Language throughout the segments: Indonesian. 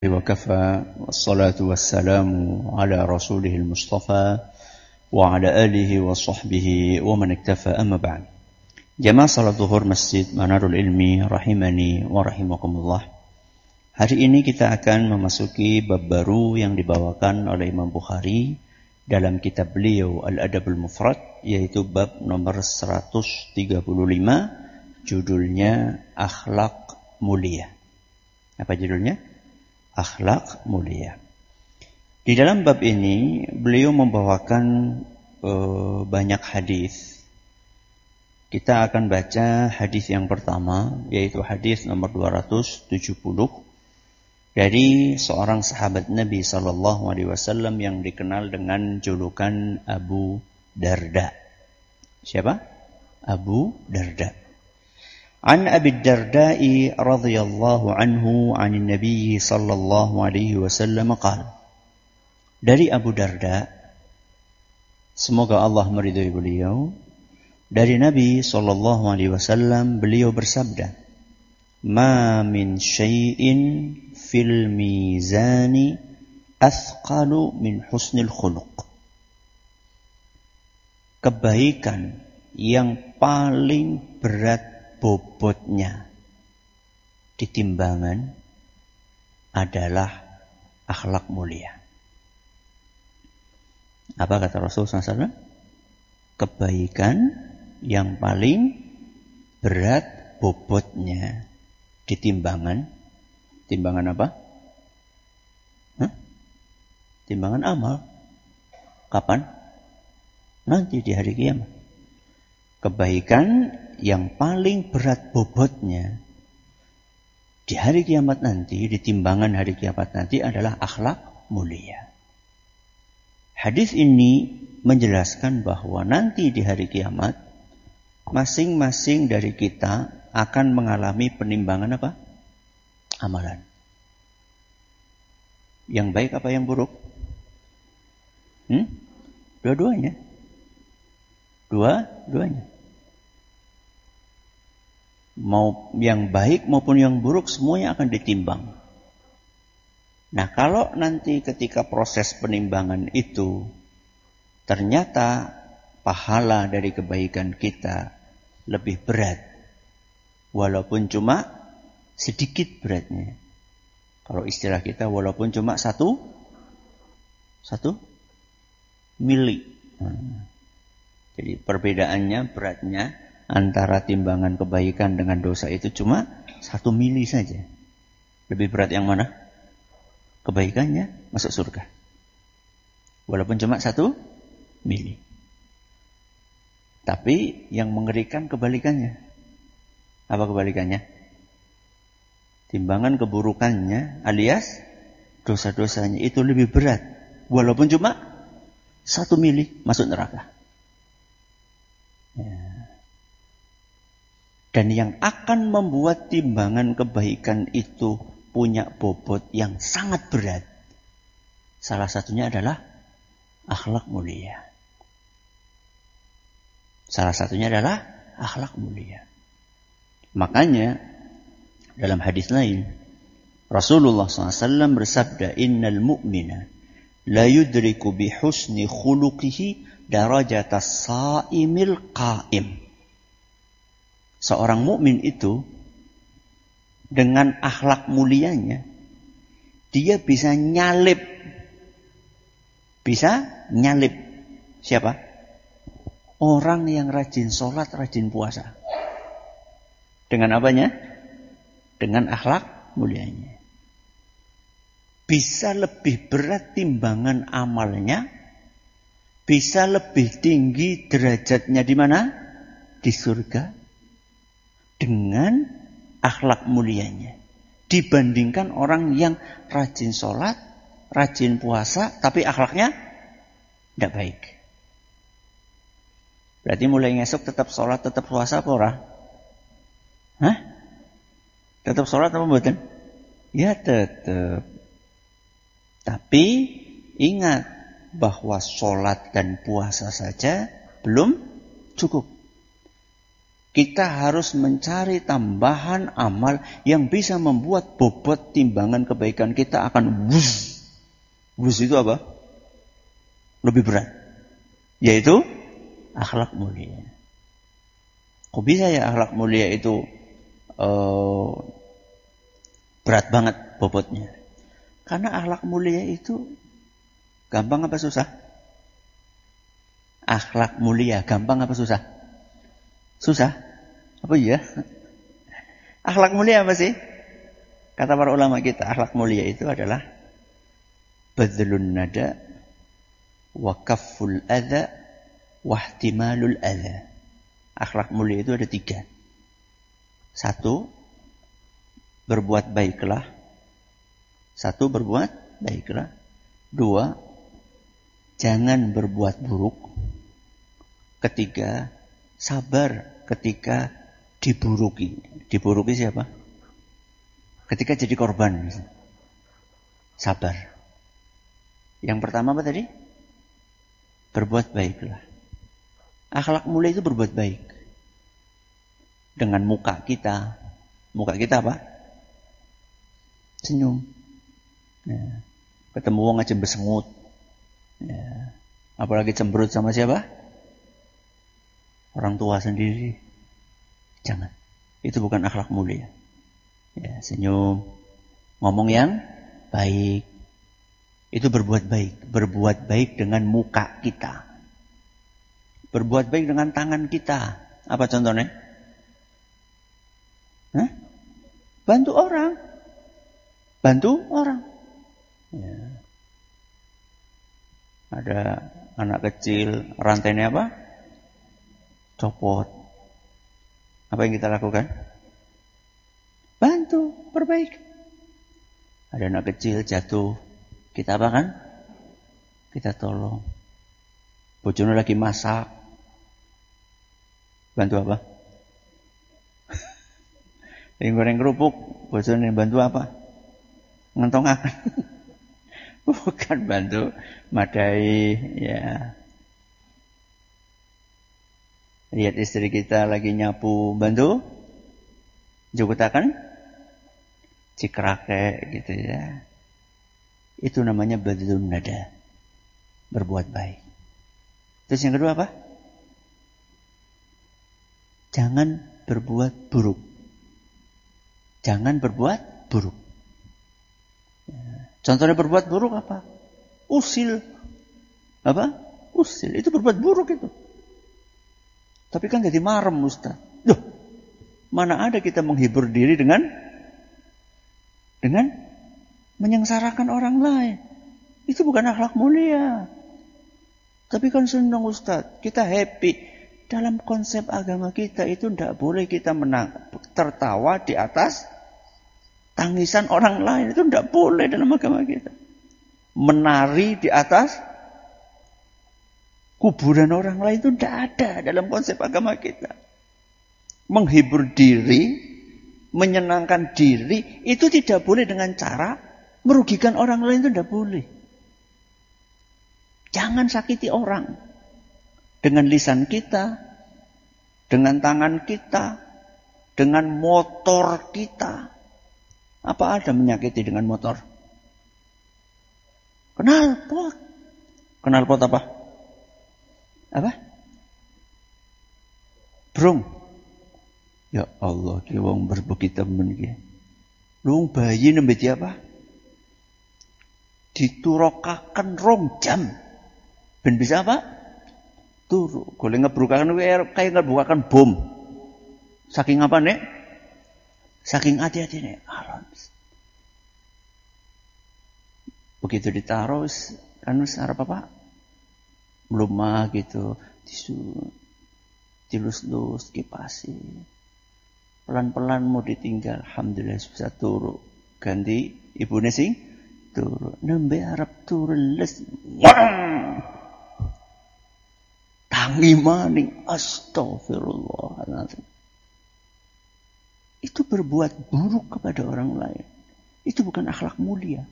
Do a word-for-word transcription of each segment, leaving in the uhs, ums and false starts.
وكفى والصلاة والسلام على رسوله المصطفى وعلى آله وصحبه ومن اكتفى أما بعد. Jamaah salat zuhur Masjid Manarul Ilmi rahimani wa rahimakumullah. Hari ini kita akan memasuki bab baru yang dibawakan oleh Imam Bukhari dalam kitab beliau Al-Adabul Mufrad, yaitu bab nomor seratus tiga puluh lima, judulnya Akhlak Mulia. Apa judulnya? Akhlak mulia. Di dalam bab ini beliau membawakan uh, banyak hadis. Kita akan baca hadis yang pertama, yaitu hadis nomor dua ratus tujuh puluh dari seorang sahabat Nabi sallallahu alaihi wasallam yang dikenal dengan julukan Abu Darda. Siapa? Abu Darda. An Abi Darda'i radhiyallahu anhu 'anil Nabi sallallahu alaihi wasallam qala. Dari Abu Darda, semoga Allah meridhai beliau, dari Nabi sallallahu alaihi wasallam beliau bersabda, "Ma min syai'in fil mizani athqalu min husnil khuluq." Kebaikan yang paling berat bobotnya di timbangan adalah akhlak mulia. Apa kata Rasulullah shallallahu alaihi wasallam? Kebaikan yang paling berat bobotnya di timbangan. Timbangan apa? Hah? Timbangan amal. Kapan? Nanti di hari kiamat. Kebaikan yang paling berat bobotnya di hari kiamat nanti, di timbangan hari kiamat nanti adalah akhlak mulia. Hadis ini menjelaskan bahwa nanti di hari kiamat masing-masing dari kita akan mengalami penimbangan apa? Amalan. Yang baik apa yang buruk? Hmm? Dua-duanya. Dua-duanya. Mau yang baik maupun yang buruk semuanya akan ditimbang. Nah, kalau nanti ketika proses penimbangan itu ternyata pahala dari kebaikan kita lebih berat, walaupun cuma sedikit beratnya. Kalau istilah kita walaupun cuma satu satu mili. Hmm. Jadi perbedaannya beratnya antara timbangan kebaikan dengan dosa itu cuma satu mili saja. Lebih berat yang mana? Kebaikannya masuk surga. Walaupun cuma satu mili. Tapi yang mengerikan kebalikannya. Apa kebalikannya? Timbangan keburukannya alias dosa-dosanya itu lebih berat. Walaupun cuma satu mili masuk neraka. Ya. Dan yang akan membuat timbangan kebaikan itu punya bobot yang sangat berat, salah satunya adalah akhlak mulia. Salah satunya adalah akhlak mulia. Makanya dalam hadis lain Rasulullah shallallahu alaihi wasallam bersabda, "Innal mu'mina la yudriku bi husni khuluqihi darajatas sa'imil qa'im." Seorang mukmin itu dengan akhlak mulianya dia bisa nyalip bisa nyalip siapa? Orang yang rajin sholat, rajin puasa. Dengan apanya? Dengan akhlak mulianya. Bisa lebih berat timbangan amalnya, bisa lebih tinggi derajatnya di mana? Di surga. Dengan akhlak mulianya. Dibandingkan orang yang rajin sholat, rajin puasa, tapi akhlaknya tidak baik. Berarti mulai ngesuk tetap sholat, tetap puasa apa ora? Hah? Tetap sholat apa mboten? Ya tetap. Tapi ingat bahwa sholat dan puasa saja belum cukup. Kita harus mencari tambahan amal yang bisa membuat bobot timbangan kebaikan kita akan wus. Wus itu apa? Lebih berat. Yaitu akhlak mulia. Kok bisa ya akhlak mulia itu uh, berat banget bobotnya? Karena akhlak mulia itu gampang apa susah? Akhlak mulia gampang apa susah? Susah? Apa iya? Akhlak mulia apa sih? Kata para ulama kita, akhlak mulia itu adalah badlun nada wa kafful adha wa ihtimalul adha. Akhlak mulia itu ada tiga. Satu, berbuat baiklah. Satu, berbuat baiklah. Dua, jangan berbuat buruk. Ketiga, sabar ketika diburuki. Diburuki siapa? Ketika jadi korban. Sabar. Yang pertama apa tadi? Berbuat baiklah. Akhlak mulia itu berbuat baik. Dengan muka kita. Muka kita apa? Senyum. Ya. Ketemu wong aja bersengut. Ya. Apalagi cemberut sama siapa? Orang tua sendiri. Jangan. Itu bukan akhlak mulia. Ya, senyum. Ngomong yang baik. Itu berbuat baik. Berbuat baik dengan muka kita. Berbuat baik dengan tangan kita. Apa contohnya? Hah? Bantu orang. Bantu orang. Ya. Ada anak kecil, rantainya apa? Copot. Apa yang kita lakukan? Bantu, perbaiki. Ada anak kecil jatuh. Kita apa kan? Kita tolong. Bojone lagi masak. Bantu apa? Yang goreng kerupuk. Bojone bantu apa? Ngentongaken. Bukan bantu madai, ya. Lihat istri kita lagi nyapu, bantu jukutakan cikrake gitu ya. Itu namanya badlun nada. Berbuat baik. Terus yang kedua apa? Jangan berbuat buruk. Jangan berbuat buruk. Contohnya berbuat buruk apa? Usil. Apa? Usil. Itu berbuat buruk itu. Tapi kan jadi marem Ustaz. Duh, mana ada kita menghibur diri dengan dengan menyengsarakan orang lain. Itu bukan akhlak mulia. Tapi kan senang Ustaz. Kita happy. Dalam konsep agama kita itu tidak boleh kita menang, tertawa di atas tangisan orang lain. Itu tidak boleh dalam agama kita. Menari di atas kuburan orang lain itu tidak ada dalam konsep agama kita. Menghibur diri, menyenangkan diri, itu tidak boleh dengan cara merugikan orang lain, itu tidak boleh. Jangan sakiti orang. Dengan lisan kita, dengan tangan kita, dengan motor kita. Apa ada menyakiti dengan motor? Knalpot. Knalpot apa? Apa? Brong. Ya Allah, ki wong berbagi temen ki. Lu bayi nembe apa? Diturokaken rong jam. Ben bisa apa? Turu. Golek ngebrukaken kaya ngebrukaken bom. Saking apa nek? Saking hati-hatine. Begitu ditaruh kan wis arep apa? Melumah gitu, tisu, dilus-lus, kipasi. Pelan-pelan mau ditinggal, alhamdulillah bisa turu. Ganti ibune sing turu. Nembe arep turu les. Tangi maning, astagfirullahaladzim. Itu berbuat buruk kepada orang lain. Itu bukan akhlak mulia.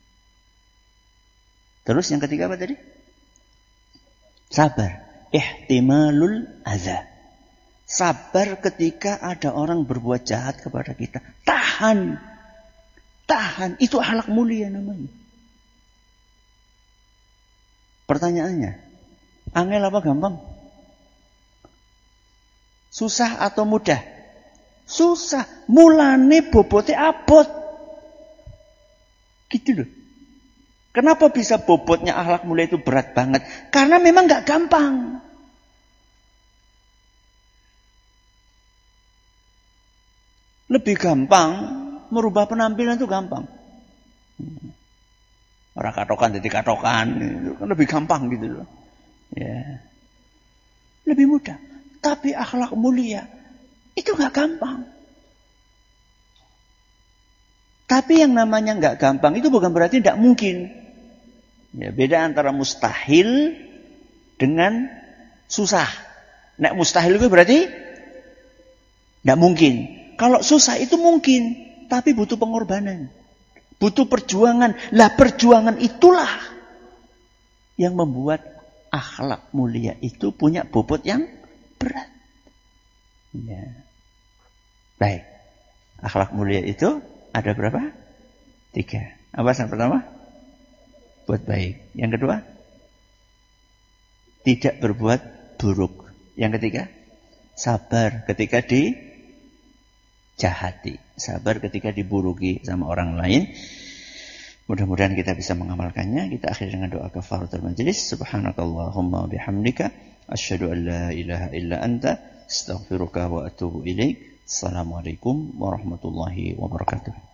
Terus yang ketiga apa tadi? Sabar. Ihtimalul adza. Sabar ketika ada orang berbuat jahat kepada kita. Tahan. Tahan. Itu akhlak mulia namanya. Pertanyaannya, angel apa gampang? Susah atau mudah? Susah. Mulane bobote abot. Gitu loh. Kenapa bisa bobotnya akhlak mulia itu berat banget? Karena memang gak gampang. Lebih gampang merubah penampilan itu gampang. Orang katokan jadi katokan, itu kan lebih gampang gitu loh. Ya. Lebih mudah. Tapi akhlak mulia itu nggak gampang. Tapi yang namanya nggak gampang itu bukan berarti tidak mungkin. Ya, beda antara mustahil dengan susah. Nek mustahil itu berarti tidak mungkin. Kalau susah itu mungkin, tapi butuh pengorbanan. Butuh perjuangan. Lah perjuangan itulah yang membuat akhlak mulia itu punya bobot yang berat. Ya. Baik. Akhlak mulia itu ada berapa? Tiga. Apa yang pertama? Buat baik. Yang kedua? Tidak berbuat buruk. Yang ketiga? Sabar ketika di jahati, sabar ketika diburuki sama orang lain. Mudah-mudahan kita bisa mengamalkannya. Kita akhiri dengan doa kafaratul majelis. Subhanakallahumma bihamdika asyhadu an la ilaha illa anta astaghfiruka wa atubu ilaik. Assalamualaikum warahmatullahi wabarakatuh.